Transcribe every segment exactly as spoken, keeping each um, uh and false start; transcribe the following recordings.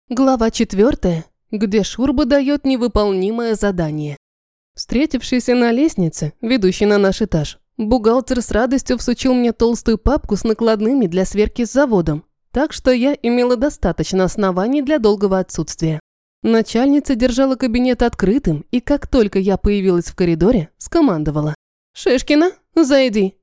Глава четвертая, где Шурба дает невыполнимое задание. Встретившийся на лестнице, ведущей на наш этаж, бухгалтер с радостью всучил мне толстую папку с накладными для сверки с заводом, так что я имела достаточно оснований для долгого отсутствия. Начальница держала кабинет открытым, и как только я появилась в коридоре, скомандовала: «Шишкина, зайди».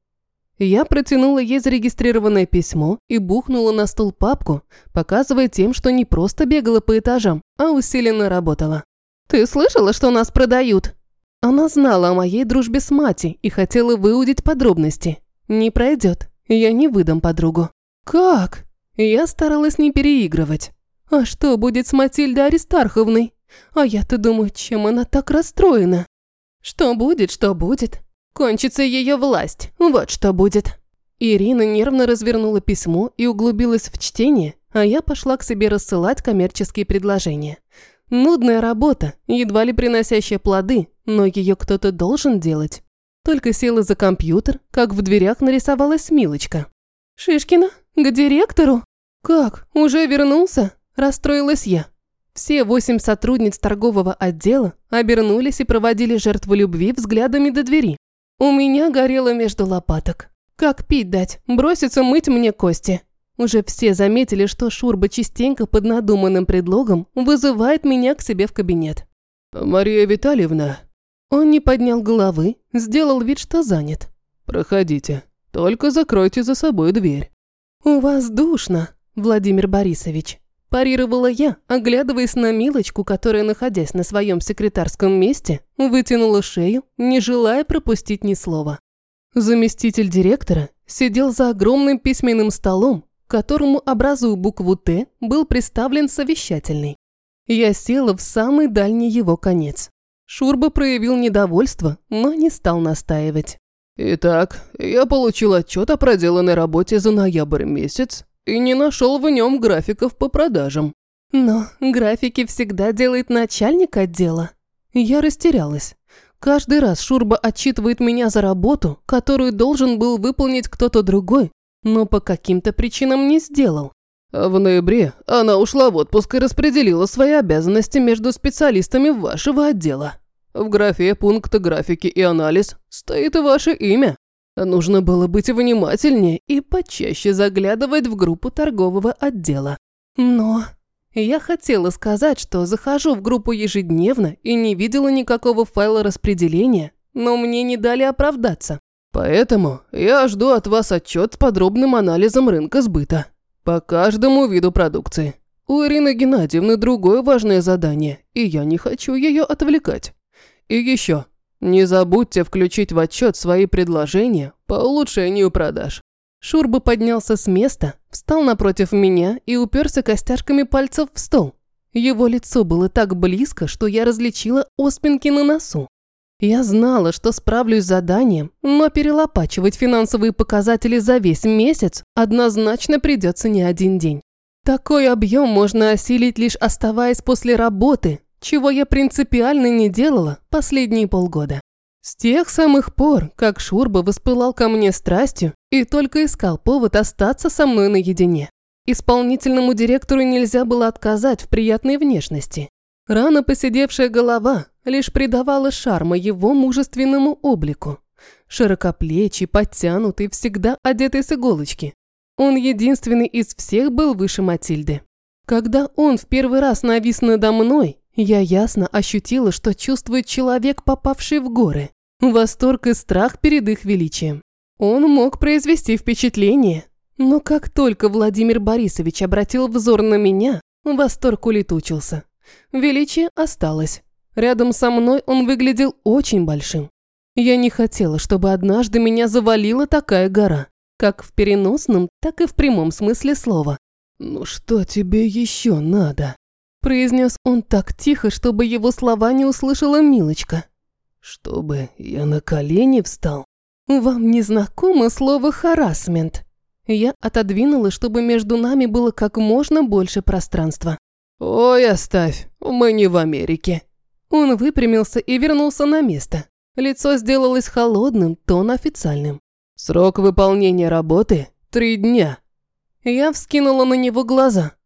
Я протянула ей зарегистрированное письмо и бухнула на стол папку, показывая тем, что не просто бегала по этажам, а усиленно работала. «Ты слышала, что нас продают?» Она знала о моей дружбе с Мати и хотела выудить подробности. Не пройдет, я не выдам подругу. «Как?» Я старалась не переигрывать. «А что будет с Матильдой Аристарховной? А я-то думаю, чем она так расстроена?» «Что будет, что будет. Кончится ее власть, вот что будет». Ирина нервно развернула письмо и углубилась в чтение, а я пошла к себе рассылать коммерческие предложения. Нудная работа, едва ли приносящая плоды, но ее кто-то должен делать. Только села за компьютер, как в дверях нарисовалась Милочка. «Шишкина, к директору?» «Как, уже вернулся?» – расстроилась я. Все восемь сотрудниц торгового отдела обернулись и проводили жертву любви взглядами до двери. У меня горело между лопаток. Как пить дать? Броситься мыть мне кости. Уже все заметили, что Шурба частенько под надуманным предлогом вызывает меня к себе в кабинет. «Мария Витальевна». Он не поднял головы, сделал вид, что занят. «Проходите, только закройте за собой дверь». «У вас душно, Владимир Борисович», – парировала я, оглядываясь на Милочку, которая, находясь на своем секретарском месте, вытянула шею, не желая пропустить ни слова. Заместитель директора сидел за огромным письменным столом, к которому, образуя букву «Т», был приставлен совещательный. Я села в самый дальний его конец. Шурба проявил недовольство, но не стал настаивать. «Итак, я получил отчет о проделанной работе за ноябрь месяц и не нашел в нем графиков по продажам». «Но графики всегда делает начальник отдела». Я растерялась. Каждый раз Шурба отчитывает меня за работу, которую должен был выполнить кто-то другой, но по каким-то причинам не сделал. В ноябре она ушла в отпуск и распределила свои обязанности между специалистами вашего отдела. В графе пункта «Графики и анализ» стоит и ваше имя. Нужно было быть внимательнее и почаще заглядывать в группу торгового отдела. Но я хотела сказать, что захожу в группу ежедневно и не видела никакого файла распределения, но мне не дали оправдаться. Поэтому я жду от вас отчет с подробным анализом рынка сбыта. По каждому виду продукции. У Ирины Геннадьевны другое важное задание, и я не хочу ее отвлекать. И еще, не забудьте включить в отчет свои предложения по улучшению продаж». Шурба поднялся с места, встал напротив меня и уперся костяшками пальцев в стол. Его лицо было так близко, что я различила оспинки на носу. Я знала, что справлюсь с заданием, но перелопачивать финансовые показатели за весь месяц однозначно придется не один день. Такой объем можно осилить, лишь оставаясь после работы, чего я принципиально не делала последние полгода. С тех самых пор, как Шурба воспылал ко мне страстью и только искал повод остаться со мной наедине. Исполнительному директору нельзя было отказать в приятной внешности. Рано поседевшая голова лишь придавала шарма его мужественному облику. Широкоплечий, подтянутый, всегда одетый с иголочки. Он единственный из всех был выше Матильды. Когда он в первый раз навис надо мной, я ясно ощутила, что чувствует человек, попавший в горы. Восторг и страх перед их величием. Он мог произвести впечатление, но как только Владимир Борисович обратил взор на меня, восторг улетучился. Величие осталось. Рядом со мной он выглядел очень большим. Я не хотела, чтобы однажды меня завалила такая гора, как в переносном, так и в прямом смысле слова. «Ну что тебе еще надо?» произнес он так тихо, чтобы его слова не услышала Милочка. «Чтобы я на колени встал?» «Вам не знакомо слово «харассмент»?» Я отодвинула, чтобы между нами было как можно больше пространства. «Ой, оставь, мы не в Америке». Он выпрямился и вернулся на место. Лицо сделалось холодным, тон официальным. «Срок выполнения работы – три дня». Я вскинула на него глаза.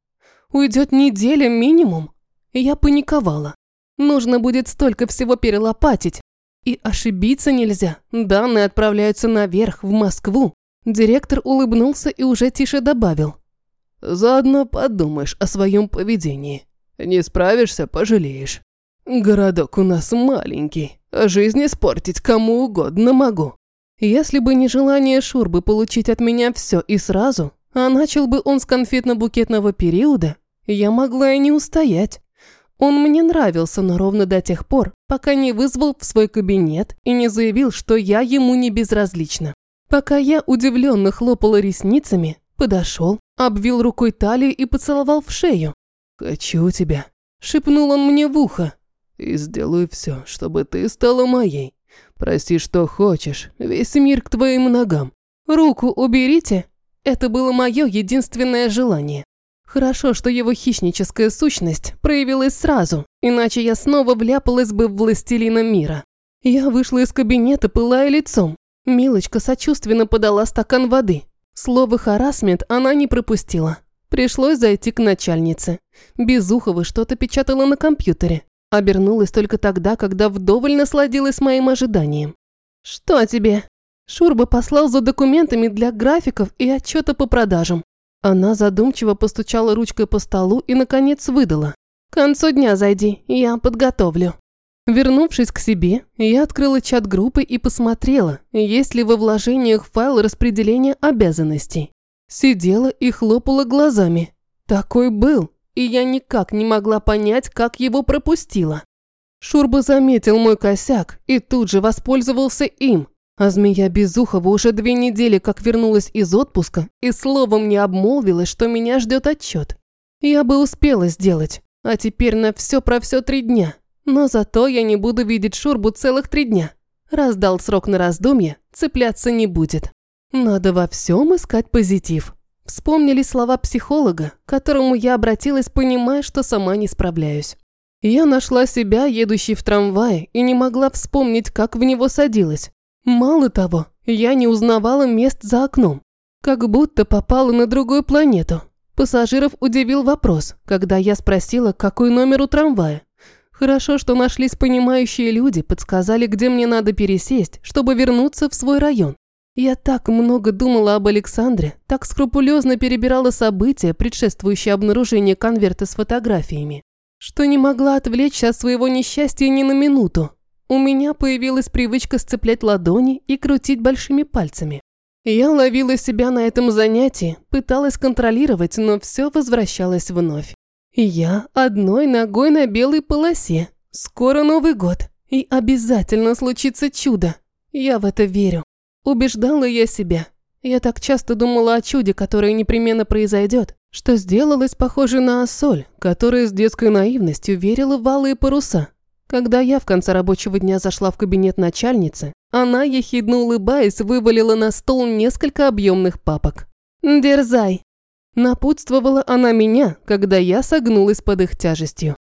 Уйдет неделя минимум. Я паниковала. Нужно будет столько всего перелопатить. И ошибиться нельзя. Данные отправляются наверх, в Москву. Директор улыбнулся и уже тише добавил. Заодно подумаешь о своем поведении. Не справишься – пожалеешь. Городок у нас маленький, а жизнь испортить кому угодно могу. Если бы не желание Шурбы получить от меня все и сразу, а начал бы он с конфетно-букетного периода, я могла и не устоять. Он мне нравился, но ровно до тех пор, пока не вызвал в свой кабинет и не заявил, что я ему не безразлична. Пока я удивленно хлопала ресницами, подошел, обвил рукой талию и поцеловал в шею. «Хочу тебя», – шепнул он мне в ухо. «И сделаю все, чтобы ты стала моей. Проси, что хочешь, весь мир к твоим ногам». «Руку уберите». Это было мое единственное желание. Хорошо, что его хищническая сущность проявилась сразу, иначе я снова вляпалась бы в властелина мира. Я вышла из кабинета, пылая лицом. Милочка сочувственно подала стакан воды. Слово «харассмент» она не пропустила. Пришлось зайти к начальнице. Безухова что-то печатала на компьютере. Обернулась только тогда, когда вдоволь насладилась моим ожиданием. «Что тебе?» Шурба послал за документами для графиков и отчета по продажам. Она задумчиво постучала ручкой по столу и, наконец, выдала. «К концу дня зайди, я подготовлю». Вернувшись к себе, я открыла чат группы и посмотрела, есть ли во вложениях файл распределения обязанностей. Сидела и хлопала глазами. Такой был, и я никак не могла понять, как его пропустила. Шурба заметил мой косяк и тут же воспользовался им. А змея Безухова уже две недели как вернулась из отпуска и словом не обмолвилась, что меня ждет отчет. Я бы успела сделать, а теперь на все про все три дня. Но зато я не буду видеть Шурбу целых три дня. Раз дал срок на раздумье, цепляться не будет. Надо во всем искать позитив. Вспомнили слова психолога, к которому я обратилась, понимая, что сама не справляюсь. Я нашла себя, едущей в трамвае, и не могла вспомнить, как в него садилась. Мало того, я не узнавала мест за окном. Как будто попала на другую планету. Пассажиров удивил вопрос, когда я спросила, какой номер у трамвая. Хорошо, что нашлись понимающие люди, подсказали, где мне надо пересесть, чтобы вернуться в свой район. Я так много думала об Александре, так скрупулезно перебирала события, предшествующие обнаружению конверта с фотографиями, что не могла отвлечься от своего несчастья ни на минуту. У меня появилась привычка сцеплять ладони и крутить большими пальцами. Я ловила себя на этом занятии, пыталась контролировать, но все возвращалось вновь. Я одной ногой на белой полосе. Скоро Новый год, и обязательно случится чудо. Я в это верю. Убеждала я себя. Я так часто думала о чуде, которое непременно произойдет, что сделалась похожей на Ассоль, которая с детской наивностью верила в алые паруса. Когда я в конце рабочего дня зашла в кабинет начальницы, она, ехидно улыбаясь, вывалила на стол несколько объемных папок. «Дерзай!» Напутствовала она меня, когда я согнулась под их тяжестью.